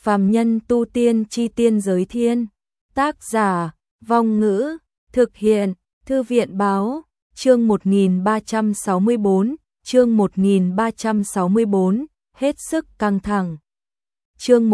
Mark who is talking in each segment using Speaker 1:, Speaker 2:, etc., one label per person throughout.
Speaker 1: Phàm nhân tu tiên chi tiên giới thiên. Tác giả, Vong Ngữ, thực hiện, Thư viện Báo, chương 1364, chương 1364, hết sức căng thẳng. Chương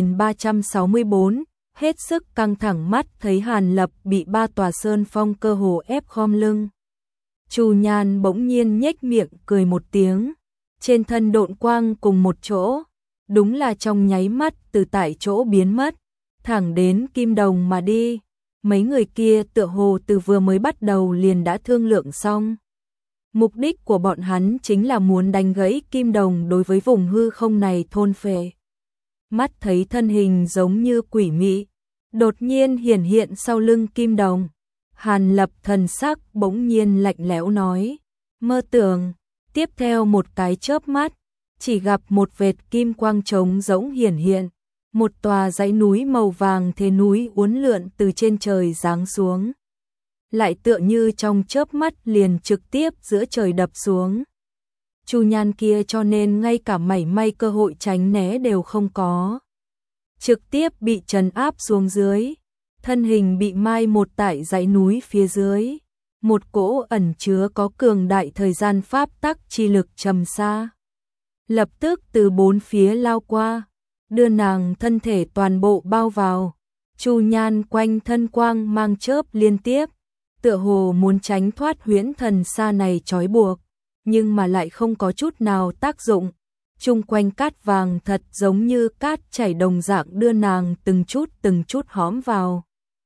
Speaker 1: 1364, hết sức căng thẳng, mắt thấy Hàn Lập bị ba tòa sơn phong cơ hồ ép khom lưng. Chu Nhan bỗng nhiên nhếch miệng cười một tiếng, trên thân độn quang cùng một chỗ, đúng là trong nháy mắt từ tại chỗ biến mất, thẳng đến Kim Đồng mà đi. Mấy người kia tựa hồ từ vừa mới bắt đầu liền đã thương lượng xong. Mục đích của bọn hắn chính là muốn đánh gãy Kim Đồng đối với vùng hư không này thôn phệ. Mắt thấy thân hình giống như quỷ mị đột nhiên hiển hiện sau lưng Kim Đồng, Hàn Lập thần sắc bỗng nhiên lạnh lẽo nói: "Mơ tưởng." Tiếp theo một cái chớp mắt, chỉ gặp một vệt kim quang trống rỗng hiển hiện, một tòa dãy núi màu vàng thế núi uốn lượn từ trên trời giáng xuống, lại tựa như trong chớp mắt liền trực tiếp giữa trời đập xuống. Chu Nhan kia cho nên ngay cả mảy may cơ hội tránh né đều không có, trực tiếp bị trấn áp xuống dưới, thân hình bị mai một tại dãy núi phía dưới. Một cỗ ẩn chứa có cường đại thời gian pháp tắc chi lực trầm xa, lập tức từ bốn phía lao qua, đưa nàng thân thể toàn bộ bao vào. Chu Nhan quanh thân quang mang chớp liên tiếp, tựa hồ muốn tránh thoát huyễn thần xa này trói buộc, nhưng mà lại không có chút nào tác dụng. Chung quanh cát vàng thật giống như cát chảy đồng dạng đưa nàng từng chút hõm vào.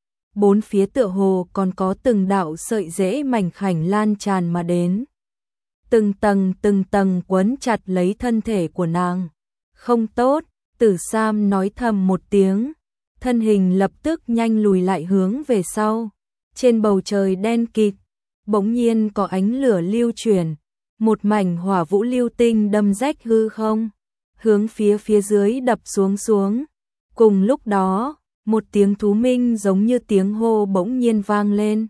Speaker 1: Bốn phía tựa hồ còn có từng đạo sợi rễ mảnh khảnh lan tràn mà đến, từng tầng quấn chặt lấy thân thể của nàng. Không tốt, Tử Sam nói thầm một tiếng, thân hình lập tức nhanh lùi lại hướng về sau. Trên bầu trời đen kịt, bỗng nhiên có ánh lửa lưu chuyển, một mảnh hỏa vũ lưu tinh đâm rách hư không, hướng phía dưới đập xuống. Cùng lúc đó, một tiếng thú minh giống như tiếng hô bỗng nhiên vang lên.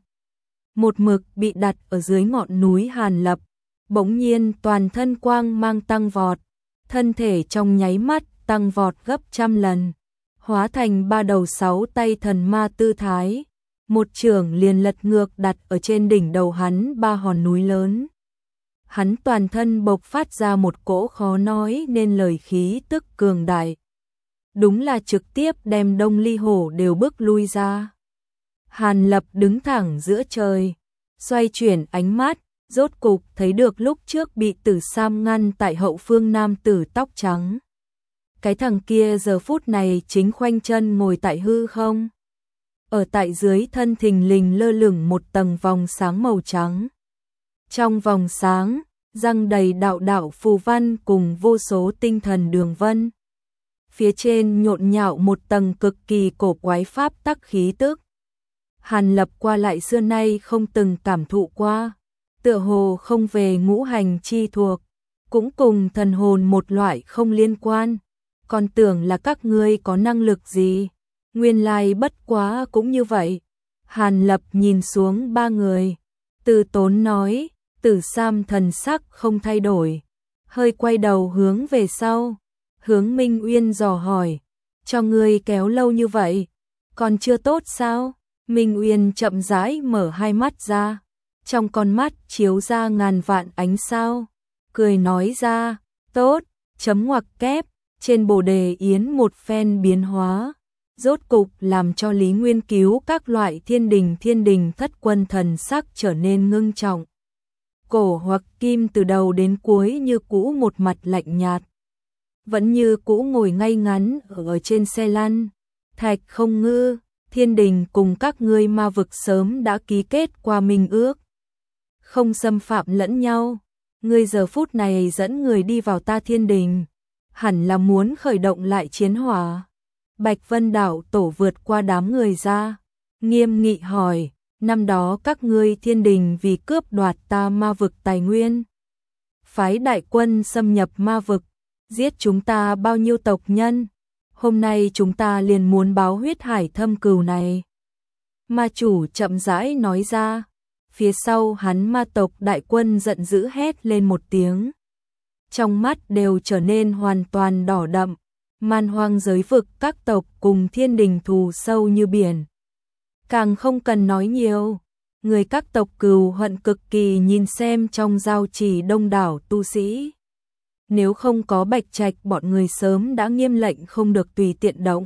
Speaker 1: Một mực bị đặt ở dưới ngọn núi Hàn Lập, bỗng nhiên toàn thân quang mang tăng vọt, thân thể trong nháy mắt tăng vọt gấp 100 lần, hóa thành ba đầu sáu tay thần ma tư thái, một chưởng liền lật ngược đặt ở trên đỉnh đầu hắn ba hòn núi lớn. Hắn toàn thân bộc phát ra một cỗ khó nói nên lời khí tức cường đại, đúng là trực tiếp đem Đông Ly Hổ đều bước lui ra. Hàn Lập đứng thẳng giữa trời, xoay chuyển ánh mắt, rốt cục thấy được lúc trước bị Tử Sam ngăn tại hậu phương nam tử tóc trắng. Cái thằng kia giờ phút này chính khoanh chân ngồi tại hư không. Ở tại dưới thân thình lình lơ lửng một tầng vòng sáng màu trắng. Trong vòng sáng, răng đầy đạo đạo phù văn cùng vô số tinh thần đường vân. Phía trên nhộn nhạo một tầng cực kỳ cổ quái pháp tắc khí tức. Hàn Lập qua lại xưa nay không từng cảm thụ qua, tựa hồ không về ngũ hành chi thuộc, cũng cùng thần hồn một loại không liên quan, còn tưởng là các ngươi có năng lực gì, nguyên lai bất quá cũng như vậy. Hàn Lập nhìn xuống ba người, từ tốn nói. Tử Sam thần sắc không thay đổi, hơi quay đầu hướng về sau, hướng Minh Uyên dò hỏi: "Cho ngươi kéo lâu như vậy, còn chưa tốt sao?" Minh Uyên chậm rãi mở hai mắt ra, trong con mắt chiếu ra ngàn vạn ánh sao, cười nói ra: "Tốt." Chấm ngoặc kép, trên bồ đề yến một phen biến hóa, rốt cục làm cho Lý Nguyên Cứu các loại thiên đình thất quân thần sắc trở nên ngưng trọng. Cổ Hoặc Kim từ đầu đến cuối như cũ một mặt lạnh nhạt, vẫn như cũ ngồi ngay ngắn ở trên xe lăn. Thạch Không Ngư, thiên đình cùng các ngươi ma vực sớm đã ký kết qua minh ước, không xâm phạm lẫn nhau. Ngươi giờ phút này dẫn người đi vào ta thiên đình, hẳn là muốn khởi động lại chiến hỏa. Bạch Vân Đảo tổ vượt qua đám người ra, nghiêm nghị hỏi: "Năm đó các ngươi thiên đình vì cướp đoạt ta ma vực tài nguyên, phái đại quân xâm nhập ma vực, giết chúng ta bao nhiêu tộc nhân, hôm nay chúng ta liền muốn báo huyết hải thâm cừu này." Ma chủ chậm rãi nói ra, phía sau hắn ma tộc đại quân giận dữ hét lên một tiếng, trong mắt đều trở nên hoàn toàn đỏ đậm, Man hoang giới vực các tộc cùng thiên đình thù sâu như biển. Càng không cần nói nhiều, người các tộc cừu hận cực kỳ nhìn xem trong giao trì đông đảo tu sĩ. Nếu không có Bạch Trạch bọn người sớm đã nghiêm lệnh không được tùy tiện động.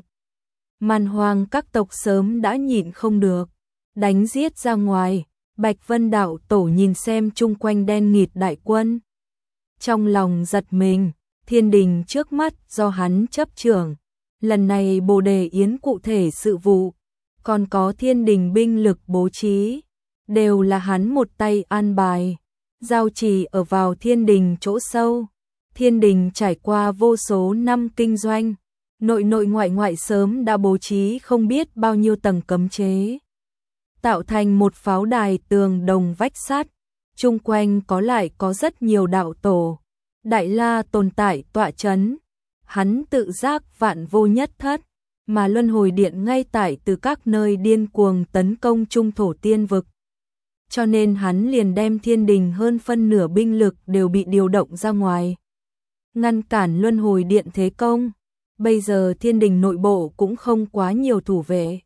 Speaker 1: Man hoang các tộc sớm đã nhịn không được, đánh giết ra ngoài. Bạch Vân đạo tổ nhìn xem chung quanh đen nghịt đại quân. Trong lòng giật mình, thiên đình trước mắt do hắn chấp trưởng. Lần này Bồ Đề Yến cụ thể sự vụ, còn có thiên đình binh lực bố trí, đều là hắn một tay an bài. Giao trì ở vào thiên đình chỗ sâu. Thiên đình trải qua vô số năm kinh doanh, nội nội ngoại ngoại sớm đã bố trí không biết bao nhiêu tầng cấm chế. Tạo thành một pháo đài tường đồng vách sắt, chung quanh có rất nhiều đạo tổ. Đại La tồn tại tọa chấn, hắn tự giác vạn vô nhất thất, mà luân hồi điện ngay tại từ các nơi điên cuồng tấn công trung thổ tiên vực. Cho nên hắn liền đem thiên đình hơn phân nửa binh lực đều bị điều động ra ngoài, ngăn cản luân hồi điện thế công. Bây giờ thiên đình nội bộ cũng không quá nhiều thủ vệ.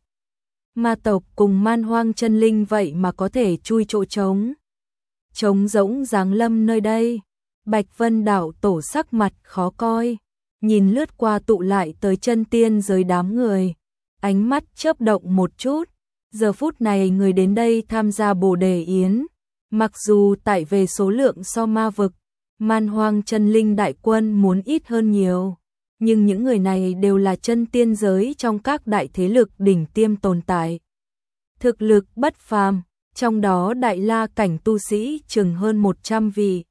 Speaker 1: Ma tộc cùng man hoang chân linh vậy mà có thể chui chỗ trống. Trống rỗng giáng lâm nơi đây. Bạch Vân đạo tổ sắc mặt khó coi, nhìn lướt qua tụ lại tới chân tiên giới đám người, ánh mắt chớp động một chút. Giờ phút này người đến đây tham gia Bồ Đề Yến, mặc dù tại về số lượng so ma vực, man hoang chân linh đại quân muốn ít hơn nhiều, nhưng những người này đều là chân tiên giới trong các đại thế lực đỉnh tiêm tồn tại. Thực lực bất phàm, trong đó đại la cảnh tu sĩ chừng hơn 100 vị.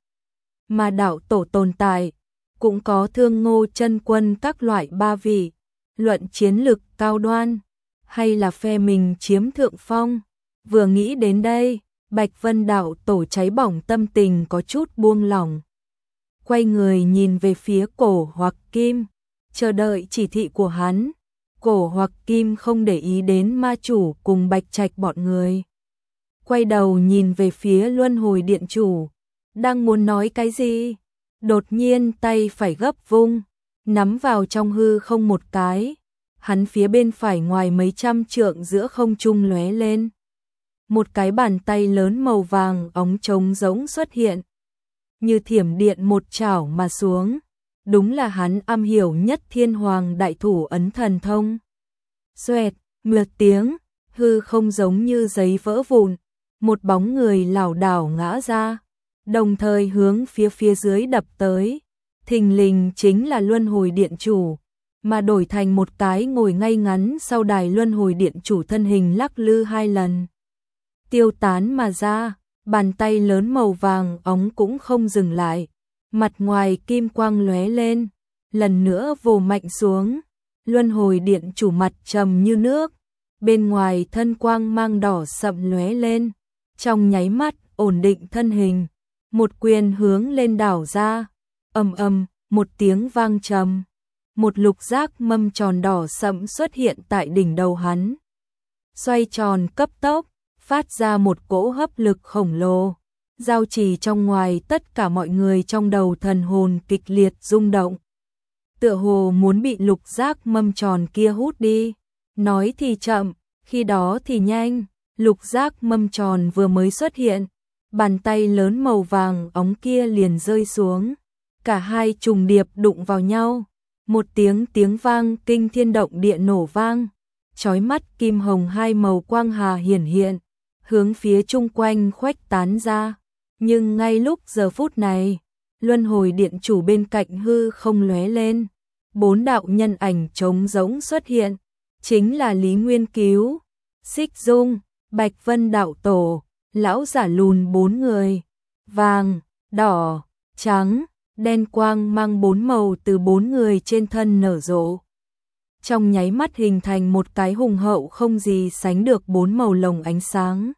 Speaker 1: Mà đạo tổ tồn tại, cũng có Thương Ngô chân quân các loại 3 vị, luận chiến lực cao đoan, hay là phe mình chiếm thượng phong. Vừa nghĩ đến đây, Bạch Vân đạo tổ cháy bỏng tâm tình có chút buông lỏng. Quay người nhìn về phía Cổ Hoặc Kim, chờ đợi chỉ thị của hắn. Cổ Hoặc Kim không để ý đến ma chủ cùng Bạch Trạch bọn người. Quay đầu nhìn về phía luân hồi điện chủ, đang muốn nói cái gì, đột nhiên tay phải gấp vung, nắm vào trong hư không một cái, hắn phía bên phải ngoài mấy trăm trượng giữa không trung lóe lên. Một cái bàn tay lớn màu vàng óng trống rỗng xuất hiện, như thiểm điện một chảo mà xuống, đúng là hắn am hiểu nhất Thiên Hoàng đại thủ ấn thần thông. Xoẹt, một tiếng, hư không giống như giấy vỡ vụn, một bóng người lảo đảo ngã ra, đồng thời hướng phía dưới đập tới. Thình lình chính là luân hồi điện chủ, mà đổi thành một cái ngồi ngay ngắn sau đài luân hồi điện chủ, thân hình lắc lư 2 lần, tiêu tán mà ra. Bàn tay lớn màu vàng óng cũng không dừng lại, mặt ngoài kim quang lóe lên, lần nữa vồ mạnh xuống. Luân hồi điện chủ mặt trầm như nước, bên ngoài thân quang mang đỏ sậm lóe lên, trong nháy mắt ổn định thân hình, một quyền hướng lên đảo ra. Ầm ầm, một tiếng vang trầm, một lục giác mâm tròn đỏ sậm xuất hiện tại đỉnh đầu hắn, xoay tròn cấp tốc, phát ra một cỗ hấp lực khổng lồ. Giao trì trong ngoài tất cả mọi người trong đầu thần hồn kịch liệt rung động, tựa hồ muốn bị lục giác mâm tròn kia hút đi. Nói thì chậm, khi đó thì nhanh, lục giác mâm tròn vừa mới xuất hiện, bàn tay lớn màu vàng óng kia liền rơi xuống, cả hai trùng điệp đụng vào nhau, một tiếng vang kinh thiên động địa nổ vang, chói mắt kim hồng hai màu quang hà hiển hiện, hướng phía chung quanh khuếch tán ra. Nhưng ngay lúc giờ phút này, luân hồi điện chủ bên cạnh hư không lóe lên, 4 đạo nhân ảnh trống rỗng xuất hiện, chính là Lý Nguyên Cứu, Xích Dung, Bạch Vân đạo tổ, lão giả lùn 4 người. Vàng, đỏ, trắng, đen quang mang 4 màu từ 4 người trên thân nở rộ, trong nháy mắt hình thành một cái hùng hậu không gì sánh được 4 màu lồng ánh sáng,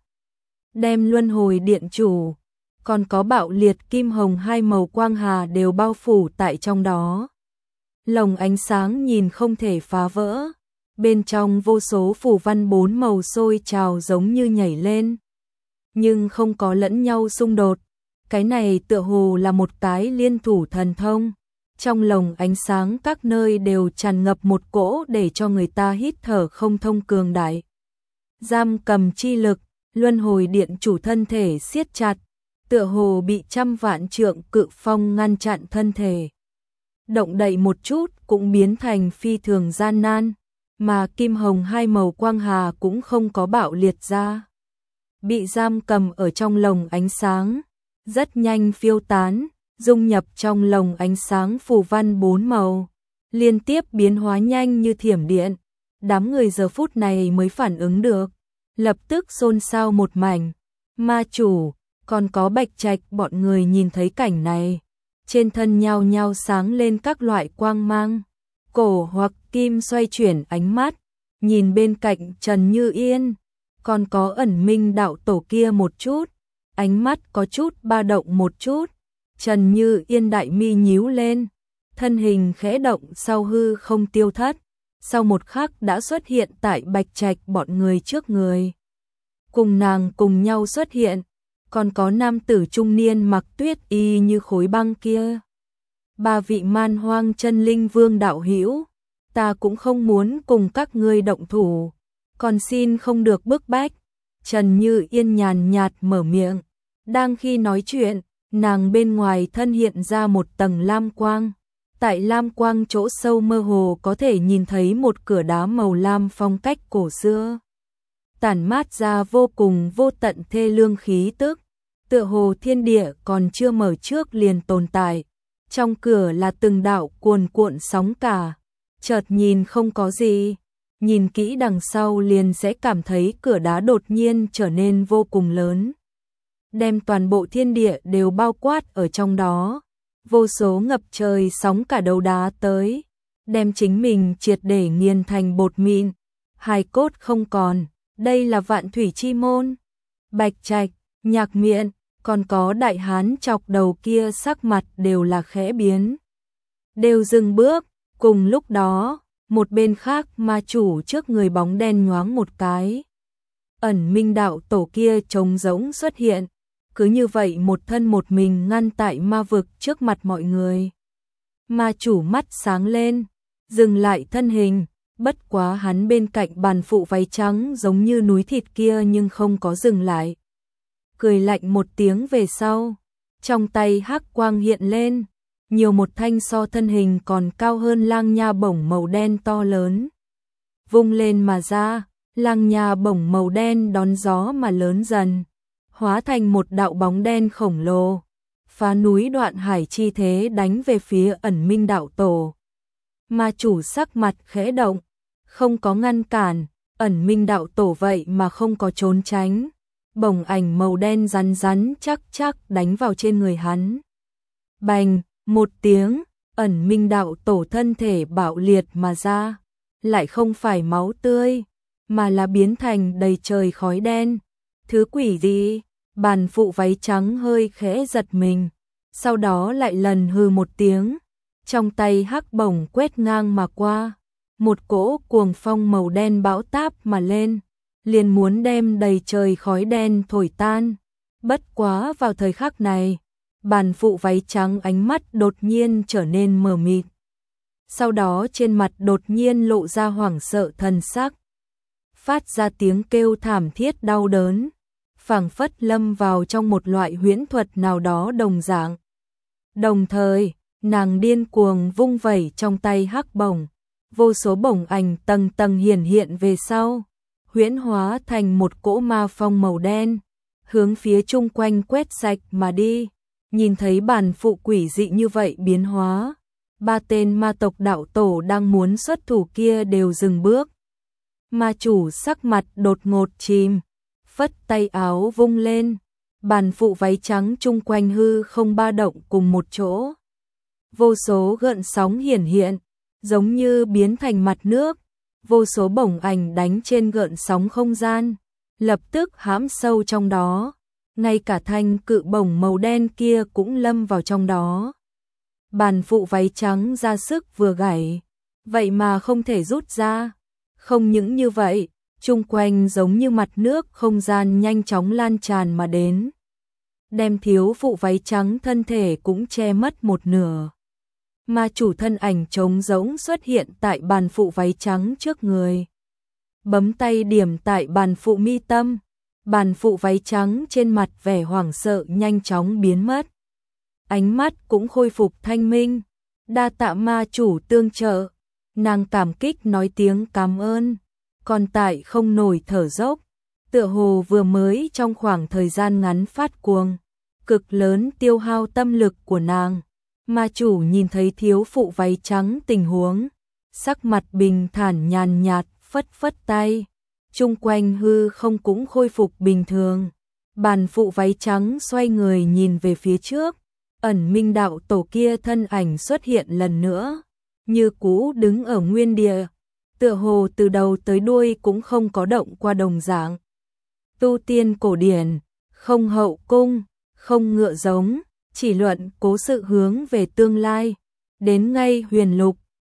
Speaker 1: đem luân hồi điện chủ, còn có bạo liệt kim hồng 2 màu quang hà đều bao phủ tại trong đó. Lồng ánh sáng nhìn không thể phá vỡ, bên trong vô số phù văn 4 màu sôi trào giống như nhảy lên, nhưng không có lẫn nhau xung đột. Cái này tựa hồ là một cái liên thủ thần thông, Trong lồng ánh sáng các nơi đều tràn ngập một cỗ để cho người ta hít thở không thông cường đại. Giam cầm chi lực, luân hồi điện chủ thân thể siết chặt, tựa hồ bị trăm vạn trượng cự phong ngăn chặn thân thể. Động đậy một chút cũng biến thành phi thường gian nan, mà kim hồng hai màu quang hà cũng không có bạo liệt ra. Bị giam cầm ở trong lồng ánh sáng, rất nhanh phiêu tán, dung nhập trong lồng ánh sáng phù văn 4 màu, liên tiếp biến hóa nhanh như thiểm điện. Đám người giờ phút này mới phản ứng được, lập tức xôn xao một mảnh. Ma chủ, còn có Bạch Trạch bọn người nhìn thấy cảnh này, trên thân nhao nhao sáng lên các loại quang mang. Cổ hoặc kim xoay chuyển ánh mắt, nhìn bên cạnh Trần Như Yên, còn có Ẩn Minh đạo tổ kia một chút, ánh mắt có chút ba động một chút. Trần Như Yên đại mi nhíu lên, thân hình khẽ động sau hư không tiêu thất, sau một khắc đã xuất hiện tại Bạch Trạch bọn người trước người. Cùng nàng cùng nhau xuất hiện, còn có nam tử trung niên mặc tuyết y như khối băng kia. 3 vị man hoang chân linh vương đạo hữu, ta cũng không muốn cùng các ngươi động thủ, còn xin không được bức bách. Trần Như Yên nhàn nhạt mở miệng, đang khi nói chuyện, nàng bên ngoài thân hiện ra một tầng lam quang. Tại lam quang chỗ sâu mơ hồ có thể nhìn thấy một cửa đá màu lam phong cách cổ xưa, tản mát ra vô cùng vô tận thê lương khí tức, tựa hồ thiên địa còn chưa mở trước liền tồn tại. Trong cửa là từng đạo cuồn cuộn sóng cả, chợt nhìn không có gì, nhìn kỹ đằng sau liền sẽ cảm thấy cửa đá đột nhiên trở nên vô cùng lớn, đem toàn bộ thiên địa đều bao quát ở trong đó. Vô số ngập trời sóng cả đầu đá tới, đem chính mình triệt để nghiền thành bột mịn, hài cốt không còn. Đây là Vạn Thủy Chi Môn. Bạch Trạch, Nhạc Miện, còn có đại hán chọc đầu kia sắc mặt đều là khẽ biến, đều dừng bước. Cùng lúc đó, một bên khác ma chủ trước người bóng đen nhoáng một cái, Ẩn Minh đạo tổ kia trống rỗng xuất hiện, cứ như vậy một thân một mình ngăn tại ma vực trước mặt mọi người. Ma chủ mắt sáng lên, dừng lại thân hình, bất quá hắn bên cạnh bàn phụ váy trắng giống như núi thịt kia nhưng không có dừng lại. Cười lạnh một tiếng về sau, trong tay hắc quang hiện lên, nhiều một thanh so thân hình còn cao hơn lang nha bổng màu đen to lớn. Vung lên mà ra, lang nha bổng màu đen đón gió mà lớn dần, hóa thành một đạo bóng đen khổng lồ, phá núi đoạn hải chi thế đánh về phía Ẩn Minh đạo tổ. Ma chủ sắc mặt khẽ động, không có ngăn cản, Ẩn Minh đạo tổ vậy mà không có trốn tránh. Bổng ảnh màu đen rắn rắn chắc chắc đánh vào trên người hắn. Bành, một tiếng, Ẩn Minh đạo tổ thân thể bạo liệt mà ra, lại không phải máu tươi, mà là biến thành đầy trời khói đen. Thứ quỷ gì? Bàn phụ váy trắng hơi khẽ giật mình, sau đó lại lần hừ một tiếng, trong tay hắc bổng quét ngang mà qua, một cỗ cuồng phong màu đen bão táp mà lên, liền muốn đem đầy trời khói đen thổi tan. Bất quá vào thời khắc này, bàn phụ váy trắng ánh mắt đột nhiên trở nên mờ mịt, sau đó trên mặt đột nhiên lộ ra hoảng sợ thần sắc, phát ra tiếng kêu thảm thiết đau đớn, phảng phất lâm vào trong một loại huyễn thuật nào đó đồng dạng. Đồng thời, nàng điên cuồng vung vẩy trong tay hắc bổng, vô số bổng ảnh tầng tầng hiển hiện về sau, huyễn hóa thành một cỗ ma phong màu đen, hướng phía chung quanh quét sạch mà đi. Nhìn thấy bản phụ quỷ dị như vậy biến hóa, 3 tên ma tộc đạo tổ đang muốn xuất thủ kia đều dừng bước. Ma chủ sắc mặt đột ngột chìm, phất tay áo vung lên, bàn phụ váy trắng chung quanh hư không ba động cùng một chỗ. Vô số gợn sóng hiển hiện, giống như biến thành mặt nước, vô số bổng ảnh đánh trên gợn sóng không gian, lập tức hãm sâu trong đó, ngay cả thanh cự bổng màu đen kia cũng lâm vào trong đó. Bàn phụ váy trắng ra sức vừa gảy, vậy mà không thể rút ra. Không những như vậy, chung quanh giống như mặt nước không gian nhanh chóng lan tràn mà đến, đem thiếu phụ váy trắng thân thể cũng che mất một nửa. Ma chủ thân ảnh trống rỗng xuất hiện tại bàn phụ váy trắng trước người. Bấm tay điểm tại bàn phụ mi tâm. Bàn phụ váy trắng trên mặt vẻ hoảng sợ nhanh chóng biến mất. Ánh mắt cũng khôi phục thanh minh. Đa tạ ma chủ tương trợ. Nàng cảm kích nói tiếng cảm ơn. Còn tại không nổi thở dốc. Tựa hồ vừa mới trong khoảng thời gian ngắn phát cuồng. Cực lớn tiêu hao tâm lực của nàng. Ma chủ nhìn thấy thiếu phụ váy trắng tình huống. Sắc mặt bình thản nhàn nhạt phất phất tay. Chung quanh hư không cũng khôi phục bình thường. Bàn phụ váy trắng xoay người nhìn về phía trước. Ẩn Minh đạo tổ kia thân ảnh xuất hiện lần nữa. Như cũ đứng ở nguyên địa. Tựa hồ từ đầu tới đuôi cũng không có động qua đồng dạng. Tu tiên cổ điển, không hậu cung, không ngựa giống, chỉ luận cố sự hướng về tương lai. Đến ngay huyền lục,